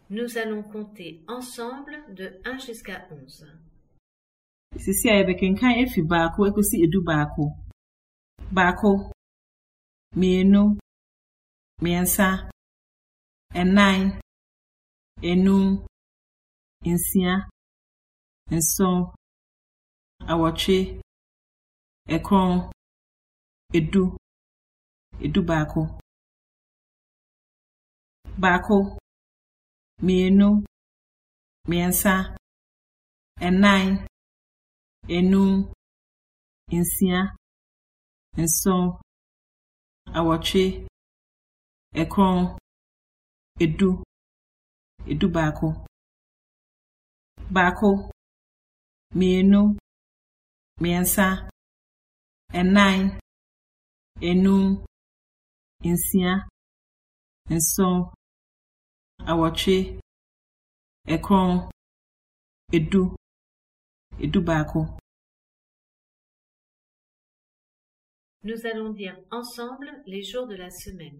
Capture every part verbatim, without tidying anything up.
Nous allons compter ensemble de un jusqu'à onze. Sisi a yebekenkan efi baako ekosi edu baako. Baako, mienu, miensa, enan, enum, insia, nson, awotwe, ekron, edu, edu baako. Baako, mienu, miensa, enan, enum, insia, nson, awotwe, ekron, edu, edu baako. Baako, mienu, miensa, enan, enum, insia, nson, awotwe, ekron, edu, edu baako. Nous allons dire ensemble les jours de la semaine.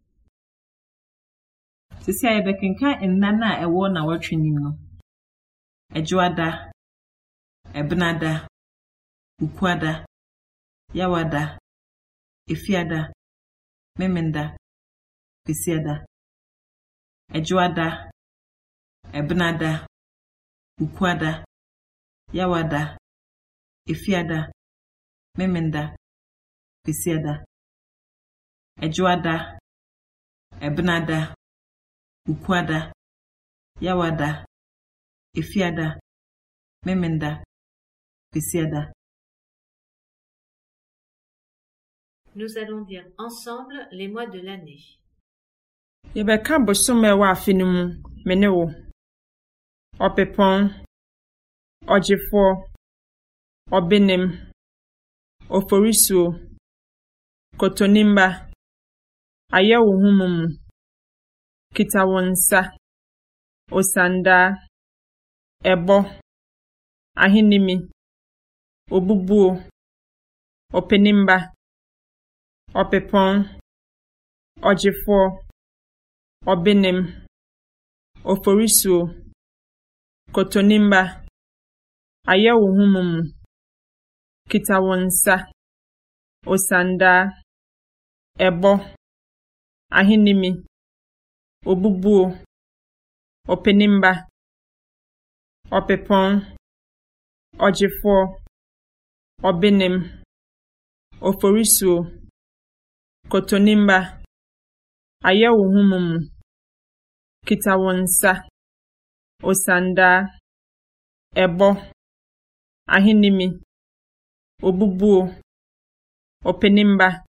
Sisi a yebekenkan nnana a ewo na wotwe nim no. Ejuada, Ebnada, Ukwada, Yawada, Efiada, Memenda, Kwesiada. Ejuada, Ebnada, Ukwada, Yawada, Efiada, Memenda, Kwesiada. Ejuada, Ebnada, Ukwada, Yawada, Efiada, Memenda, Kwesiada. Nous allons dire ensemble les mois de l'année. Yebeka bosom ewa afinu mu mene wo. Opepon, Ojifo, Obenem, Oforisu, Kotonimba, Ayewo humumu, Kitawonsa, Osanda, Ebo, Ahinimi, Obubuo, Openimba, Opepon, Ojifo, Obenem, Oforisu, Kotonimba, Ayewo humumu, Kitawonsa, Osanda, Ebo, Ahinimi, Obubuo, Openimba, Opepon, Ojifo, Obenem, Oforisu, Kotonimba, Ayewo humumu, Kitawonsa, Osanda, Ebo, Ahinimi, Obubuo, Openimba,